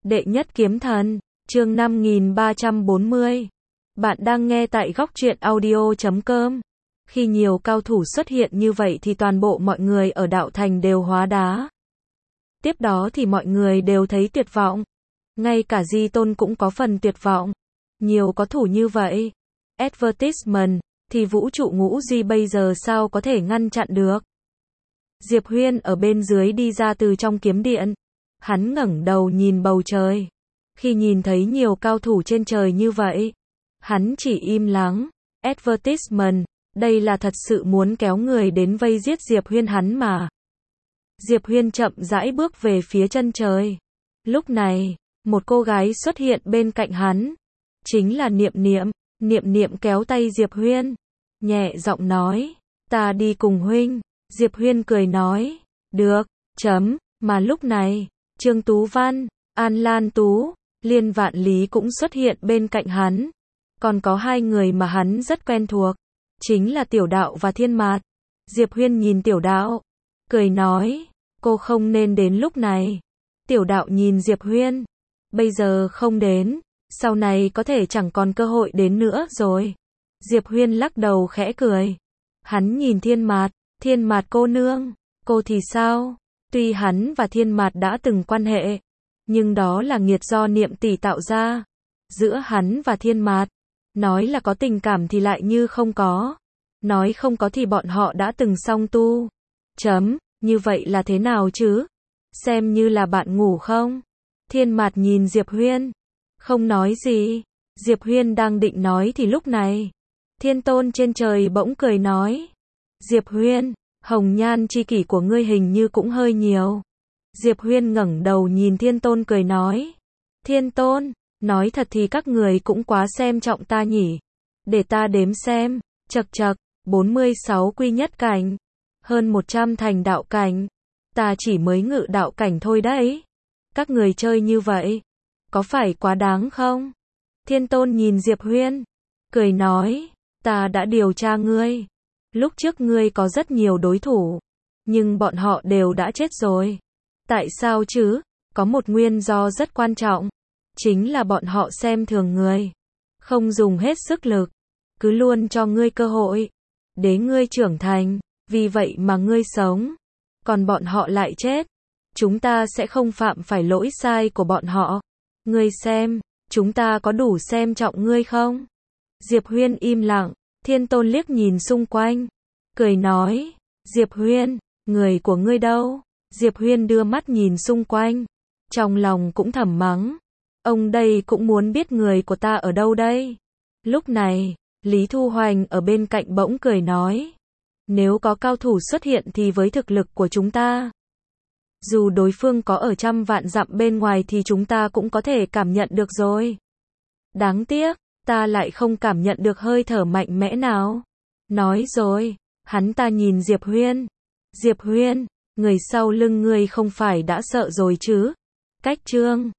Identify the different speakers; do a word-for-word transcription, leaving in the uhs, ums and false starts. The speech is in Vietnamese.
Speaker 1: Đệ nhất kiếm thần, chương năm nghìn ba trăm bốn mươi. Bạn đang nghe tại góc truyện audio chấm com. Khi nhiều cao thủ xuất hiện như vậy thì toàn bộ mọi người ở đạo thành đều hóa đá. Tiếp đó thì mọi người đều thấy tuyệt vọng. Ngay cả Di Tôn cũng có phần tuyệt vọng. Nhiều có thủ như vậy. Advertisement, thì vũ trụ ngũ duy bây giờ sao có thể ngăn chặn được. Diệp Huyên ở bên dưới đi ra từ trong kiếm điện. Hắn ngẩng đầu nhìn bầu trời. Khi nhìn thấy nhiều cao thủ trên trời như vậy, hắn chỉ im lắng. Advertisement, đây là thật sự muốn kéo người đến vây giết Diệp Huyên hắn mà. Diệp Huyên chậm rãi bước về phía chân trời. Lúc này, một cô gái xuất hiện bên cạnh hắn. Chính là Niệm Niệm. Niệm Niệm kéo tay Diệp Huyên. Nhẹ giọng nói, ta đi cùng huynh. Diệp Huyên cười nói, được, chấm, mà lúc này, Trương Tú Văn, An Lan Tú, Liên Vạn Lý cũng xuất hiện bên cạnh hắn. Còn có hai người mà hắn rất quen thuộc, chính là Tiểu Đạo và Thiên Mạt. Diệp Huyên nhìn Tiểu Đạo, cười nói, cô không nên đến lúc này. Tiểu Đạo nhìn Diệp Huyên, bây giờ không đến, sau này có thể chẳng còn cơ hội đến nữa rồi. Diệp Huyên lắc đầu khẽ cười. Hắn nhìn Thiên Mạt, Thiên Mạt cô nương, cô thì sao? Tuy hắn và Thiên Mạt đã từng quan hệ, nhưng đó là nghiệt do Niệm tỷ tạo ra. Giữa hắn và Thiên Mạt, nói là có tình cảm thì lại như không có. Nói không có thì bọn họ đã từng song tu. Chấm, như vậy là thế nào chứ? Xem như là bạn ngủ không? Thiên Mạt nhìn Diệp Huyên, không nói gì. Diệp Huyên đang định nói thì lúc này, Thiên Tôn trên trời bỗng cười nói, Diệp Huyên, hồng nhan chi kỷ của ngươi hình như cũng hơi nhiều. Diệp Huyên ngẩng đầu nhìn Thiên Tôn cười nói, Thiên Tôn, nói thật thì các người cũng quá xem trọng ta nhỉ. Để ta đếm xem, chật chật, bốn mươi sáu quy nhất cảnh, hơn một trăm thành đạo cảnh, ta chỉ mới ngự đạo cảnh thôi đấy. Các người chơi như vậy, có phải quá đáng không? Thiên Tôn nhìn Diệp Huyên, cười nói, ta đã điều tra ngươi. Lúc trước ngươi có rất nhiều đối thủ, nhưng bọn họ đều đã chết rồi. Tại sao chứ? Có một nguyên do rất quan trọng, chính là bọn họ xem thường ngươi, không dùng hết sức lực, cứ luôn cho ngươi cơ hội để ngươi trưởng thành, vì vậy mà ngươi sống, còn bọn họ lại chết. Chúng ta sẽ không phạm phải lỗi sai của bọn họ. Ngươi xem, chúng ta có đủ xem trọng ngươi không? Diệp Huyên im lặng. Thiên Tôn liếc nhìn xung quanh, cười nói, Diệp Huyên, người của ngươi đâu? Diệp Huyên đưa mắt nhìn xung quanh, trong lòng cũng thầm mắng, ông đây cũng muốn biết người của ta ở đâu đây? Lúc này, Lý Thu Hoành ở bên cạnh bỗng cười nói, nếu có cao thủ xuất hiện thì với thực lực của chúng ta, dù đối phương có ở trăm vạn dặm bên ngoài thì chúng ta cũng có thể cảm nhận được rồi. Đáng tiếc, ta lại không cảm nhận được hơi thở mạnh mẽ nào. Nói rồi, hắn ta nhìn Diệp Huyên. Diệp Huyên, người sau lưng ngươi không phải đã sợ rồi chứ? Cách trương,